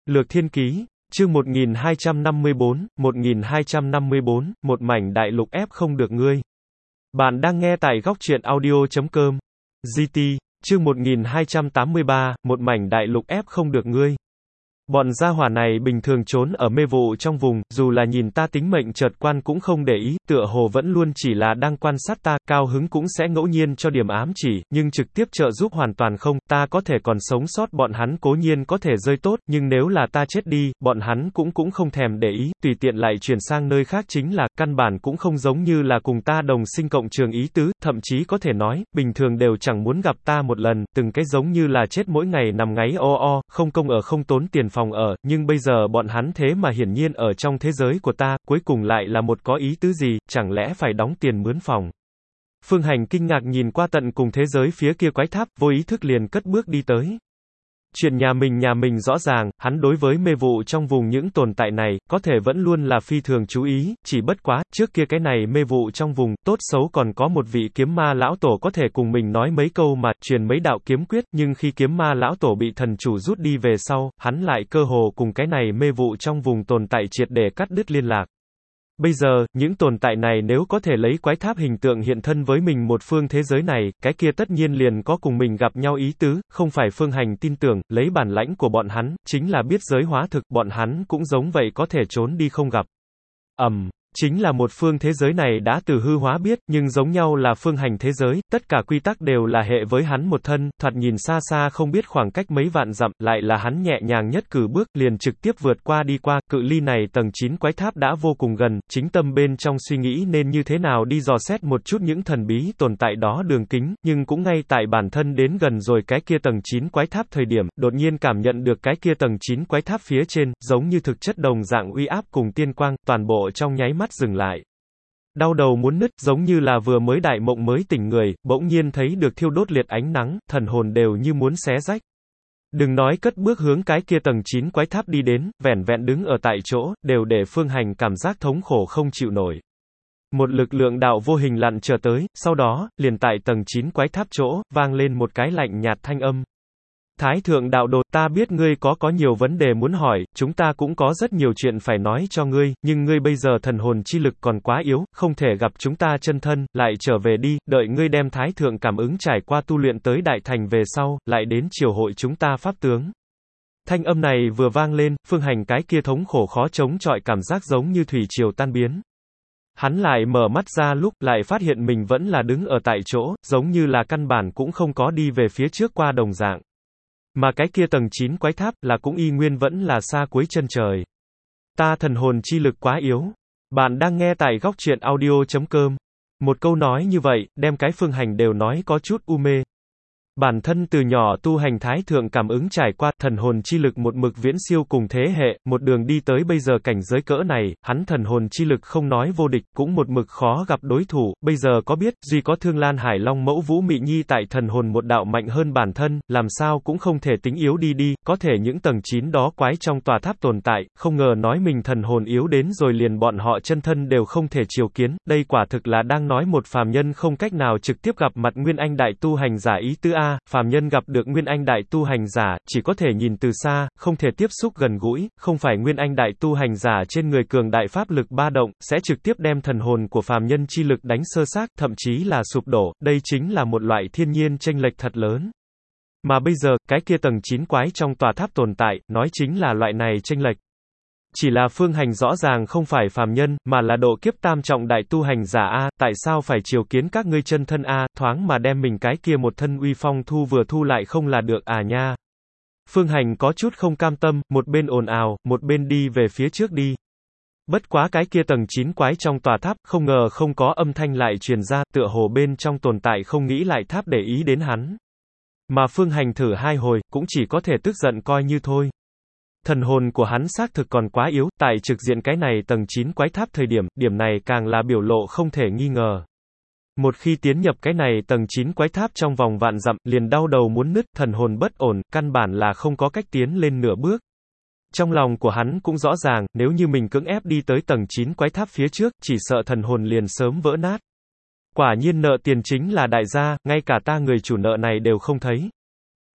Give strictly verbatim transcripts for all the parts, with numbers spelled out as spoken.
Lược Thiên Ký, chương một nghìn hai trăm năm mươi bốn, một nghìn hai trăm năm mươi bốn, một mảnh đại lục ép không được ngươi. Bạn đang nghe tại góc truyện audio chấm com. giê tê, chương một nghìn hai trăm tám mươi ba, một mảnh đại lục ép không được ngươi. Bọn gia hỏa này bình thường trốn ở mê vụ trong vùng, dù là nhìn ta tính mệnh chợt quan cũng không để ý, tựa hồ vẫn luôn chỉ là đang quan sát ta, cao hứng cũng sẽ ngẫu nhiên cho điểm ám chỉ, nhưng trực tiếp trợ giúp hoàn toàn không, ta có thể còn sống sót bọn hắn cố nhiên có thể rơi tốt, nhưng nếu là ta chết đi, bọn hắn cũng cũng không thèm để ý, tùy tiện lại chuyển sang nơi khác chính là, căn bản cũng không giống như là cùng ta đồng sinh cộng trường ý tứ, thậm chí có thể nói, bình thường đều chẳng muốn gặp ta một lần, từng cái giống như là chết mỗi ngày nằm ngáy o o, không công ở không tốn tiền phòng ở, nhưng bây giờ bọn hắn thế mà hiển nhiên ở trong thế giới của ta, cuối cùng lại là một có ý tứ gì, chẳng lẽ phải đóng tiền mướn phòng. Phương Hành kinh ngạc nhìn qua tận cùng thế giới phía kia quái tháp, vô ý thức liền cất bước đi tới. Chuyện nhà mình nhà mình rõ ràng, hắn đối với mê vụ trong vùng những tồn tại này, có thể vẫn luôn là phi thường chú ý, chỉ bất quá, trước kia cái này mê vụ trong vùng, tốt xấu còn có một vị kiếm ma lão tổ có thể cùng mình nói mấy câu mà, truyền mấy đạo kiếm quyết, nhưng khi kiếm ma lão tổ bị thần chủ rút đi về sau, hắn lại cơ hồ cùng cái này mê vụ trong vùng tồn tại triệt để cắt đứt liên lạc. Bây giờ, những tồn tại này nếu có thể lấy quái tháp hình tượng hiện thân với mình một phương thế giới này, cái kia tất nhiên liền có cùng mình gặp nhau ý tứ, không phải Phương Hành tin tưởng, lấy bản lãnh của bọn hắn, chính là biết giới hóa thực, bọn hắn cũng giống vậy có thể trốn đi không gặp. Ầm. Um. Chính là một phương thế giới này đã từ hư hóa biết, nhưng giống nhau là Phương Hành thế giới, tất cả quy tắc đều là hệ với hắn một thân, thoạt nhìn xa xa không biết khoảng cách mấy vạn dặm, lại là hắn nhẹ nhàng nhất cử bước, liền trực tiếp vượt qua đi qua, cự ly này tầng chín quái tháp đã vô cùng gần, chính tâm bên trong suy nghĩ nên như thế nào đi dò xét một chút những thần bí tồn tại đó đường kính, nhưng cũng ngay tại bản thân đến gần rồi cái kia tầng chín quái tháp thời điểm, đột nhiên cảm nhận được cái kia tầng chín quái tháp phía trên, giống như thực chất đồng dạng uy áp cùng tiên quang, toàn bộ trong nháy mắt dừng lại. Đau đầu muốn nứt, giống như là vừa mới đại mộng mới tỉnh người, bỗng nhiên thấy được thiêu đốt liệt ánh nắng, thần hồn đều như muốn xé rách. Đừng nói cất bước hướng cái kia tầng chín quái tháp đi đến, vẻn vẹn đứng ở tại chỗ, đều để Phương Hành cảm giác thống khổ không chịu nổi. Một lực lượng đạo vô hình lặn trở tới, sau đó, liền tại tầng chín quái tháp chỗ, vang lên một cái lạnh nhạt thanh âm. Thái thượng đạo đồ, ta biết ngươi có có nhiều vấn đề muốn hỏi, chúng ta cũng có rất nhiều chuyện phải nói cho ngươi, nhưng ngươi bây giờ thần hồn chi lực còn quá yếu, không thể gặp chúng ta chân thân, lại trở về đi, đợi ngươi đem thái thượng cảm ứng trải qua tu luyện tới đại thành về sau, lại đến triều hội chúng ta pháp tướng. Thanh âm này vừa vang lên, Phương Hành cái kia thống khổ khó chống chọi cảm giác giống như thủy triều tan biến. Hắn lại mở mắt ra lúc, lại phát hiện mình vẫn là đứng ở tại chỗ, giống như là căn bản cũng không có đi về phía trước qua đồng dạng. Mà cái kia tầng chín quái tháp, là cũng y nguyên vẫn là xa cuối chân trời. Ta thần hồn chi lực quá yếu. Bạn đang nghe tại góc truyện audio chấm com. Một câu nói như vậy, đem cái Phương Hành đều nói có chút u mê. Bản thân từ nhỏ tu hành thái thượng cảm ứng trải qua, thần hồn chi lực một mực viễn siêu cùng thế hệ, một đường đi tới bây giờ cảnh giới cỡ này, hắn thần hồn chi lực không nói vô địch, cũng một mực khó gặp đối thủ, bây giờ có biết, duy có Thương Lan Hải Long mẫu Vũ Mị Nhi tại thần hồn một đạo mạnh hơn bản thân, làm sao cũng không thể tính yếu đi đi, có thể những tầng chín đó quái trong tòa tháp tồn tại, không ngờ nói mình thần hồn yếu đến rồi liền bọn họ chân thân đều không thể chiều kiến, đây quả thực là đang nói một phàm nhân không cách nào trực tiếp gặp mặt Nguyên Anh đại tu hành giả ý tứ A. Phàm nhân gặp được Nguyên Anh đại tu hành giả, chỉ có thể nhìn từ xa, không thể tiếp xúc gần gũi, không phải Nguyên Anh đại tu hành giả trên người cường đại pháp lực ba động, sẽ trực tiếp đem thần hồn của phàm nhân chi lực đánh sơ xác, thậm chí là sụp đổ, đây chính là một loại thiên nhiên chênh lệch thật lớn. Mà bây giờ, cái kia tầng chín quái trong tòa tháp tồn tại, nói chính là loại này chênh lệch. Chỉ là Phương Hành rõ ràng không phải phàm nhân, mà là độ kiếp tam trọng đại tu hành giả A, tại sao phải chiều kiến các ngươi chân thân A, thoáng mà đem mình cái kia một thân uy phong thu vừa thu lại không là được à nha. Phương Hành có chút không cam tâm, một bên ồn ào, một bên đi về phía trước đi. Bất quá cái kia tầng chín quái trong tòa tháp, không ngờ không có âm thanh lại truyền ra, tựa hồ bên trong tồn tại không nghĩ lại tháp để ý đến hắn. Mà Phương Hành thử hai hồi, cũng chỉ có thể tức giận coi như thôi. Thần hồn của hắn xác thực còn quá yếu, tại trực diện cái này tầng chín quái tháp thời điểm, điểm này càng là biểu lộ không thể nghi ngờ. Một khi tiến nhập cái này tầng chín quái tháp trong vòng vạn dặm, liền đau đầu muốn nứt, thần hồn bất ổn, căn bản là không có cách tiến lên nửa bước. Trong lòng của hắn cũng rõ ràng, nếu như mình cưỡng ép đi tới tầng chín quái tháp phía trước, chỉ sợ thần hồn liền sớm vỡ nát. Quả nhiên nợ tiền chính là đại gia, ngay cả ta người chủ nợ này đều không thấy.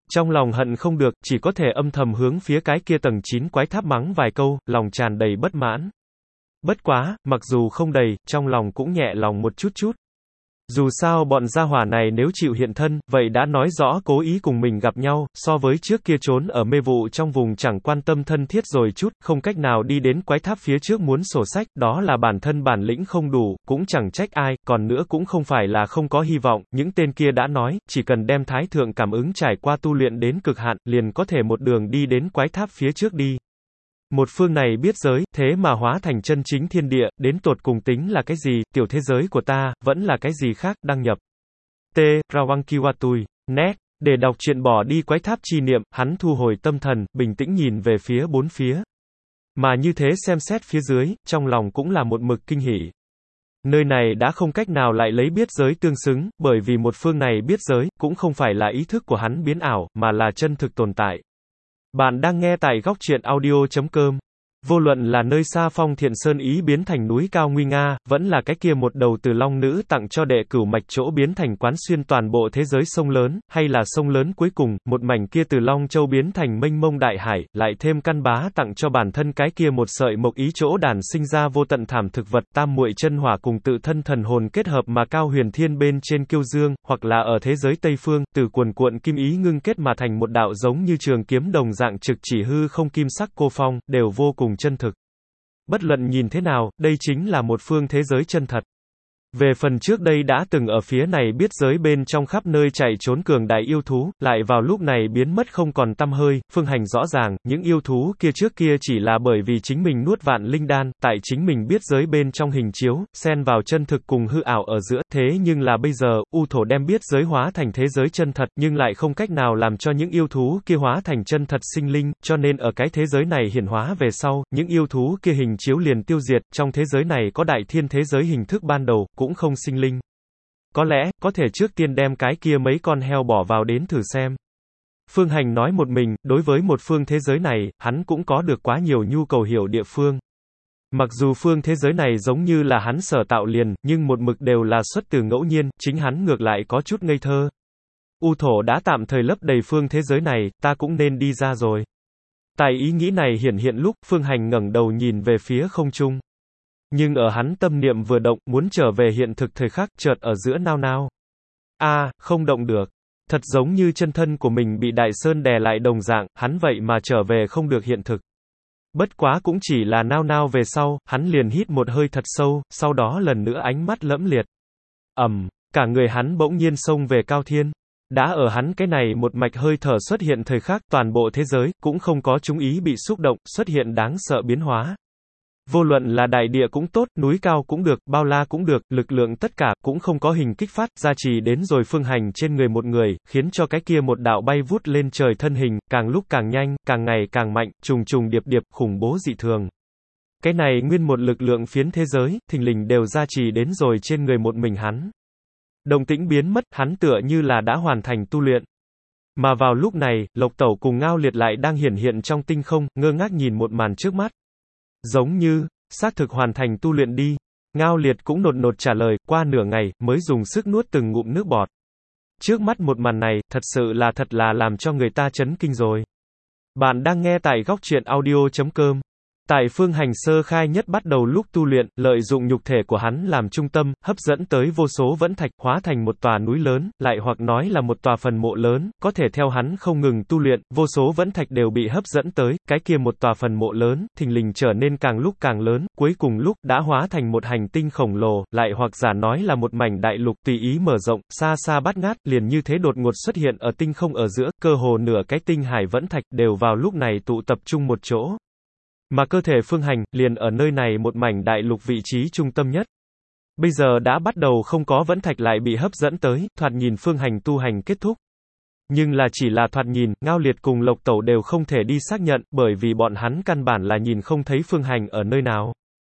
Trong lòng hận không được, chỉ có thể âm thầm hướng phía cái kia tầng chín quái tháp mắng vài câu, lòng tràn đầy bất mãn. Bất quá, mặc dù không đầy, trong lòng cũng nhẹ lòng một chút chút. Dù sao bọn gia hỏa này nếu chịu hiện thân, vậy đã nói rõ cố ý cùng mình gặp nhau, so với trước kia trốn ở mê vụ trong vùng chẳng quan tâm thân thiết rồi chút, không cách nào đi đến quái tháp phía trước muốn sổ sách, đó là bản thân bản lĩnh không đủ, cũng chẳng trách ai, còn nữa cũng không phải là không có hy vọng, những tên kia đã nói, chỉ cần đem thái thượng cảm ứng trải qua tu luyện đến cực hạn, liền có thể một đường đi đến quái tháp phía trước đi. Một phương này biết giới, thế mà hóa thành chân chính thiên địa, đến tột cùng tính là cái gì, tiểu thế giới của ta, vẫn là cái gì khác, đăng nhập. T. Rawankiwatui. Net. Để đọc truyện bỏ đi quái tháp chi niệm, hắn thu hồi tâm thần, bình tĩnh nhìn về phía bốn phía. Mà như thế xem xét phía dưới, trong lòng cũng là một mực kinh hỉ. Nơi này đã không cách nào lại lấy biết giới tương xứng, bởi vì một phương này biết giới, cũng không phải là ý thức của hắn biến ảo, mà là chân thực tồn tại. Bạn đang nghe tại góc truyện audio chấm com. Vô luận là nơi xa Phong Thiện Sơn ý biến thành núi cao nguy nga, vẫn là cái kia một đầu từ long nữ tặng cho đệ cửu mạch chỗ biến thành quán xuyên toàn bộ thế giới sông lớn, hay là sông lớn cuối cùng, một mảnh kia từ Long Châu biến thành mênh mông đại hải, lại thêm căn bá tặng cho bản thân cái kia một sợi mộc ý chỗ đàn sinh ra vô tận thảm thực vật tam muội chân hỏa cùng tự thân thần hồn kết hợp mà cao huyền thiên bên trên kiêu dương, hoặc là ở thế giới Tây Phương, từ cuồn cuộn kim ý ngưng kết mà thành một đạo giống như trường kiếm đồng dạng trực chỉ hư không kim sắc cô phong, đều vô cùng chân thực. Bất luận nhìn thế nào, đây chính là một phương thế giới chân thật. Về phần trước đây đã từng ở phía này biết giới bên trong khắp nơi chạy trốn cường đại yêu thú, lại vào lúc này biến mất không còn tăm hơi, Phương Hành rõ ràng, những yêu thú kia trước kia chỉ là bởi vì chính mình nuốt vạn linh đan, tại chính mình biết giới bên trong hình chiếu, xen vào chân thực cùng hư ảo ở giữa, thế nhưng là bây giờ, U Thổ đem biết giới hóa thành thế giới chân thật, nhưng lại không cách nào làm cho những yêu thú kia hóa thành chân thật sinh linh, cho nên ở cái thế giới này hiển hóa về sau, những yêu thú kia hình chiếu liền tiêu diệt, trong thế giới này có đại thiên thế giới hình thức ban đầu, cũng không sinh linh. Có lẽ, có thể trước tiên đem cái kia mấy con heo bỏ vào đến thử xem. Phương Hành nói một mình, đối với một phương thế giới này, hắn cũng có được quá nhiều nhu cầu hiểu địa phương. Mặc dù phương thế giới này giống như là hắn sở tạo liền, nhưng một mực đều là xuất từ ngẫu nhiên, chính hắn ngược lại có chút ngây thơ. U Thổ đã tạm thời lấp đầy phương thế giới này, ta cũng nên đi ra rồi. Tại ý nghĩ này hiển hiện lúc, Phương Hành ngẩng đầu nhìn về phía không trung. Nhưng ở hắn tâm niệm vừa động, muốn trở về hiện thực thời khắc, chợt ở giữa nao nao. A, à, không động được. Thật giống như chân thân của mình bị đại sơn đè lại đồng dạng, hắn vậy mà trở về không được hiện thực. Bất quá cũng chỉ là nao nao về sau, hắn liền hít một hơi thật sâu, sau đó lần nữa ánh mắt lẫm liệt. Ầm, cả người hắn bỗng nhiên xông về cao thiên. Đã ở hắn cái này một mạch hơi thở xuất hiện thời khắc, toàn bộ thế giới, cũng không có chúng ý bị xúc động, xuất hiện đáng sợ biến hóa. Vô luận là đại địa cũng tốt, núi cao cũng được, bao la cũng được, lực lượng tất cả, cũng không có hình kích phát, gia trì đến rồi Phương Hành trên người một người, khiến cho cái kia một đạo bay vút lên trời thân hình, càng lúc càng nhanh, càng ngày càng mạnh, trùng trùng điệp điệp, khủng bố dị thường. Cái này nguyên một lực lượng phiến thế giới, thình lình đều gia trì đến rồi trên người một mình hắn. Động tĩnh biến mất, hắn tựa như là đã hoàn thành tu luyện. Mà vào lúc này, Lộc Tẩu cùng Ngao Liệt lại đang hiển hiện trong tinh không, ngơ ngác nhìn một màn trước mắt. Giống như, xác thực hoàn thành tu luyện đi. Ngao Liệt cũng nột nột trả lời, qua nửa ngày, mới dùng sức nuốt từng ngụm nước bọt. Trước mắt một màn này, thật sự là thật là làm cho người ta chấn kinh rồi. Bạn đang nghe tại góc truyện audio chấm com. Tại Phương Hành sơ khai nhất bắt đầu lúc tu luyện, lợi dụng nhục thể của hắn làm trung tâm, hấp dẫn tới vô số vẫn thạch, hóa thành một tòa núi lớn, lại hoặc nói là một tòa phần mộ lớn, có thể theo hắn không ngừng tu luyện, vô số vẫn thạch đều bị hấp dẫn tới, cái kia một tòa phần mộ lớn, thình lình trở nên càng lúc càng lớn, cuối cùng lúc, đã hóa thành một hành tinh khổng lồ, lại hoặc giả nói là một mảnh đại lục tùy ý mở rộng, xa xa bát ngát, liền như thế đột ngột xuất hiện ở tinh không ở giữa, cơ hồ nửa cái tinh hải vẫn thạch, đều vào lúc này tụ tập trung một chỗ. Mà cơ thể Phương Hành, liền ở nơi này một mảnh đại lục vị trí trung tâm nhất. Bây giờ đã bắt đầu không có vẫn thạch lại bị hấp dẫn tới, thoạt nhìn Phương Hành tu hành kết thúc. Nhưng là chỉ là thoạt nhìn, Ngao Liệt cùng Lộc Tẩu đều không thể đi xác nhận, bởi vì bọn hắn căn bản là nhìn không thấy Phương Hành ở nơi nào.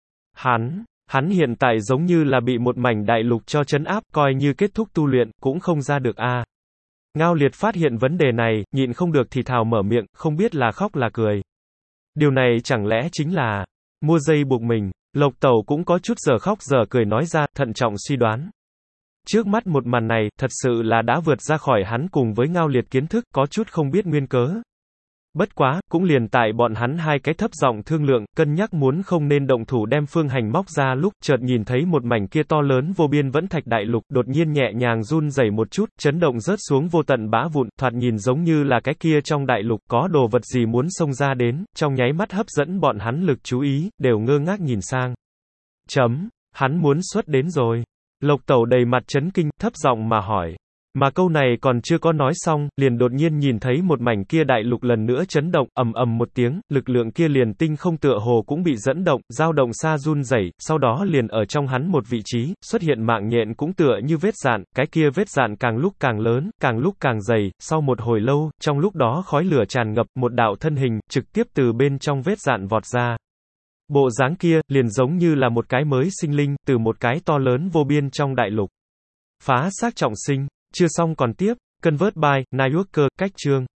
Hắn, hắn hiện tại giống như là bị một mảnh đại lục cho trấn áp, coi như kết thúc tu luyện, cũng không ra được a. À. Ngao Liệt phát hiện vấn đề này, nhịn không được thì thào mở miệng, không biết là khóc là cười. Điều này chẳng lẽ chính là mua dây buộc mình. Lộc Tẩu cũng có chút giờ khóc giờ cười nói ra, thận trọng suy đoán. Trước mắt một màn này, thật sự là đã vượt ra khỏi hắn cùng với Ngao Liệt kiến thức, có chút không biết nguyên cớ. Bất quá, cũng liền tại bọn hắn hai cái thấp giọng thương lượng, cân nhắc muốn không nên động thủ đem Phương Hành móc ra lúc, chợt nhìn thấy một mảnh kia to lớn vô biên vẫn thạch đại lục, đột nhiên nhẹ nhàng run rẩy một chút, chấn động rớt xuống vô tận bã vụn, thoạt nhìn giống như là cái kia trong đại lục có đồ vật gì muốn xông ra đến, trong nháy mắt hấp dẫn bọn hắn lực chú ý, đều ngơ ngác nhìn sang. Chấm, hắn muốn xuất đến rồi. Lộc Tẩu đầy mặt chấn kinh, thấp giọng mà hỏi. Mà câu này còn chưa có nói xong, liền đột nhiên nhìn thấy một mảnh kia đại lục lần nữa chấn động, ầm ầm một tiếng, lực lượng kia liền tinh không tựa hồ cũng bị dẫn động, dao động xa run rẩy, sau đó liền ở trong hắn một vị trí, xuất hiện mạng nhện cũng tựa như vết dạn, cái kia vết dạn càng lúc càng lớn, càng lúc càng dày, sau một hồi lâu, trong lúc đó khói lửa tràn ngập, một đạo thân hình, trực tiếp từ bên trong vết dạn vọt ra. Bộ dáng kia, liền giống như là một cái mới sinh linh, từ một cái to lớn vô biên trong đại lục. Phá xác trọng sinh. Chưa xong còn tiếp, Convert by, Nayuker, cách chương.